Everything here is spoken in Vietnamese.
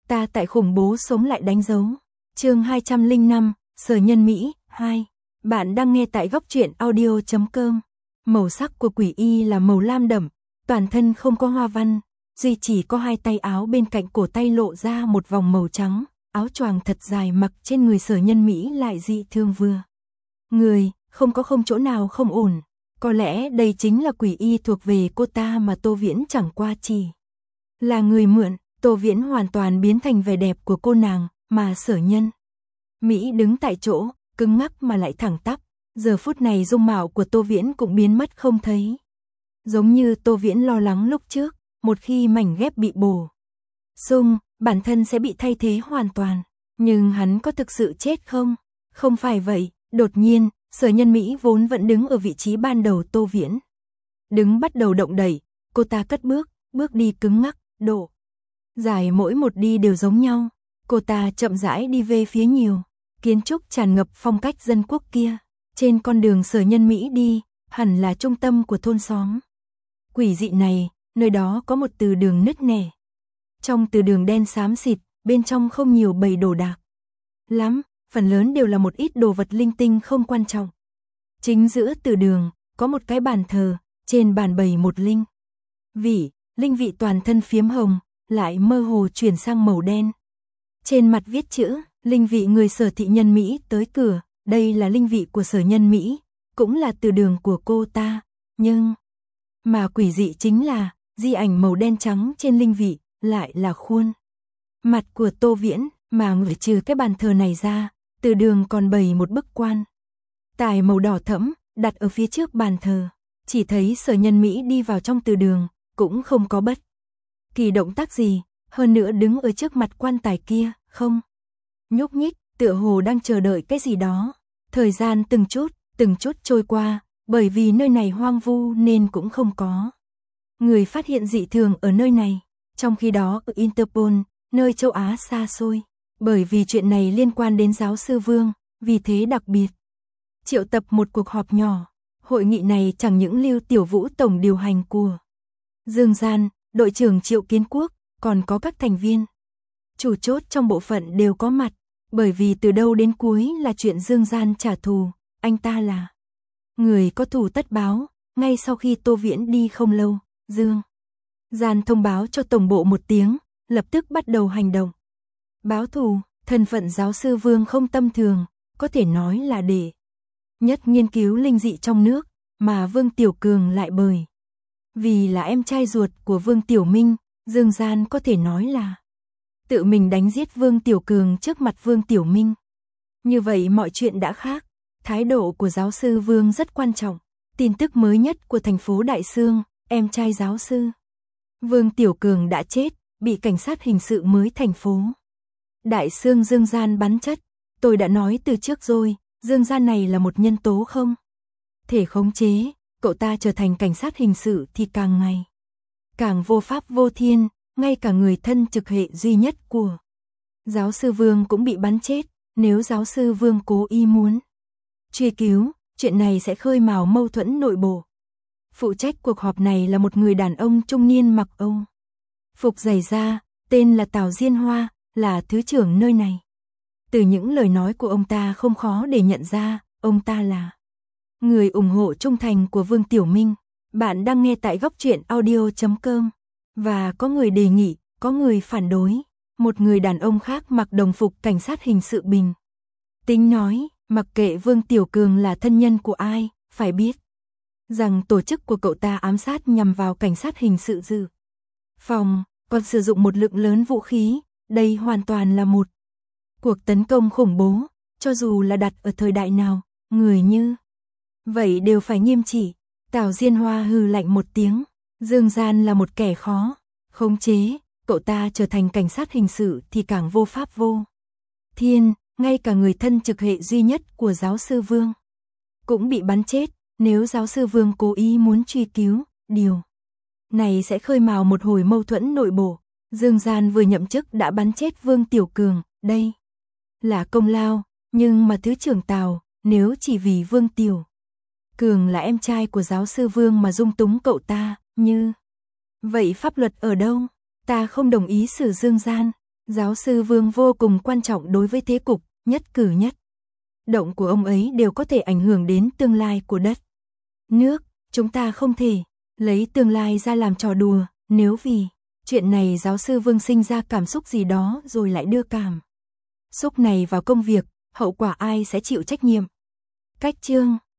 Ta tại khủng bố sống lại đánh dấu. Chương 205, Sở Nhân Mỹ 2. Bạn đang nghe tại góc truyện audio.com. Màu sắc của quỷ y là màu lam đậm, toàn thân không có hoa văn, duy chỉ có hai tay áo bên cạnh cổ tay lộ ra một vòng màu trắng, áo choàng thật dài mặc trên người Sở Nhân Mỹ lại dị thương vừa. Người, không chỗ nào không ổn. Có lẽ đây chính là quỷ y thuộc về cô ta mà Tô Viễn chẳng qua chỉ là người mượn. Tô Viễn hoàn toàn biến thành vẻ đẹp của cô nàng, mà Sở Nhân Mỹ đứng tại chỗ, cứng ngắc mà lại thẳng tắp. Giờ phút này dung mạo của Tô Viễn cũng biến mất không thấy. Giống như Tô Viễn lo lắng lúc trước, một khi mảnh ghép bị bổ sung, bản thân sẽ bị thay thế hoàn toàn. Nhưng hắn có thực sự chết không? Không phải vậy. Đột nhiên, Sở Nhân Mỹ vốn vẫn đứng ở vị trí ban đầu Tô Viễn đứng bắt đầu động đẩy, cô ta cất bước đi cứng ngắc, độ dài mỗi một đi đều giống nhau. Cô ta chậm rãi đi về phía nhiều kiến trúc tràn ngập phong cách dân quốc kia. Trên con đường Sở Nhân Mỹ đi, hẳn là trung tâm của thôn xóm quỷ dị này, nơi đó có một từ đường nứt nẻ. Trong từ đường đen xám xịt, bên trong không nhiều bầy đồ đạc lắm, phần lớn đều là một ít đồ vật linh tinh không quan trọng. Chính giữa từ đường, có một cái bàn thờ, trên bàn bày một linh vị toàn thân phiếm hồng, lại mơ hồ chuyển sang màu đen. Trên mặt viết chữ, linh vị người Sở thị Nhân Mỹ tới cửa, đây là linh vị của Sở Nhân Mỹ, cũng là từ đường của cô ta, nhưng mà quỷ dị chính là, di ảnh màu đen trắng trên linh vị, lại là khuôn mặt của Tô Viễn, mà ngoại trừ cái bàn thờ này ra, từ đường còn bày một bức quan tài màu đỏ thẫm, đặt ở phía trước bàn thờ. Chỉ thấy Sở Nhân Mỹ đi vào trong từ đường, cũng không có bất kỳ động tác gì, hơn nữa đứng ở trước mặt quan tài kia, không nhúc nhích, tựa hồ đang chờ đợi cái gì đó. Thời gian từng chút trôi qua, bởi vì nơi này hoang vu nên cũng không có người phát hiện dị thường ở nơi này. Trong khi đó ở Interpol, nơi châu Á xa xôi, bởi vì chuyện này liên quan đến giáo sư Vương, vì thế đặc biệt triệu tập một cuộc họp nhỏ. Hội nghị này chẳng những Lưu Tiểu Vũ tổng điều hành của Dương Gian, đội trưởng Triệu Kiến Quốc, còn có các thành viên chủ chốt trong bộ phận đều có mặt, bởi vì từ đầu đến cuối là chuyện Dương Gian trả thù, anh ta là người có thù tất báo. Ngay sau khi Tô Viễn đi không lâu, Dương Gian thông báo cho tổng bộ một tiếng, lập tức bắt đầu hành động báo thù. Thân phận giáo sư Vương không tầm thường, có thể nói là đệ nhất nghiên cứu linh dị trong nước, mà Vương Tiểu Cường lại bởi vì là em trai ruột của Vương Tiểu Minh, Dương Gian có thể nói là tự mình đánh giết Vương Tiểu Cường trước mặt Vương Tiểu Minh. Như vậy mọi chuyện đã khác, thái độ của giáo sư Vương rất quan trọng. Tin tức mới nhất của thành phố Đại Xương, em trai giáo sư Vương Tiểu Cường đã chết, bị cảnh sát hình sự mới thành phố Đại Xương Dương Gian bắn chết. Tôi đã nói từ trước rồi, Dương Gian này là một nhân tố không thể khống chế, cậu ta trở thành cảnh sát hình sự thì càng ngày càng vô pháp vô thiên, ngay cả người thân trực hệ duy nhất của giáo sư Vương cũng bị bắn chết. Nếu giáo sư Vương cố ý muốn truy cứu, chuyện này sẽ khơi mào mâu thuẫn nội bộ. Phụ trách cuộc họp này là một người đàn ông trung niên mặc Âu phục dày da, tên là Tào Diên Hoa, là thứ trưởng nơi này. Từ những lời nói của ông ta không khó để nhận ra, ông ta là người ủng hộ trung thành của Vương Tiểu Minh. Bạn đang nghe tại góc truyện audio.com. Và có người đề nghị, có người phản đối. Một người đàn ông khác mặc đồng phục cảnh sát hình sự bình tĩnh nói, mặc kệ Vương Tiểu Cường là thân nhân của ai, phải biết rằng tổ chức của cậu ta ám sát nhằm vào cảnh sát hình sự dự phòng, còn sử dụng một lượng lớn vũ khí. Đây hoàn toàn là một cuộc tấn công khủng bố, cho dù là đặt ở thời đại nào, người như vậy đều phải nghiêm trị. Tào Diên Hoa hừ lạnh một tiếng, Dương Gian là một kẻ khó khống chế, cậu ta trở thành cảnh sát hình sự thì càng vô pháp vô thiên, ngay cả người thân trực hệ duy nhất của giáo sư Vương cũng bị bắn chết. Nếu giáo sư Vương cố ý muốn truy cứu, điều này sẽ khơi mào một hồi mâu thuẫn nội bộ. Dương Gian vừa nhậm chức đã bắn chết Vương Tiểu Cường, đây là công lao, nhưng mà thứ trưởng Tào, nếu chỉ vì Vương Tiểu Cường là em trai của giáo sư Vương mà dung túng cậu ta, như vậy pháp luật ở đâu? Ta không đồng ý xử Dương Gian. Giáo sư Vương vô cùng quan trọng đối với thế cục, nhất cử nhất động của ông ấy đều có thể ảnh hưởng đến tương lai của đất nước. Chúng ta không thể lấy tương lai ra làm trò đùa, nếu vì chuyện này giáo sư Vương sinh ra cảm xúc gì đó rồi lại đưa cảm xúc này vào công việc, hậu quả ai sẽ chịu trách nhiệm. Cách chương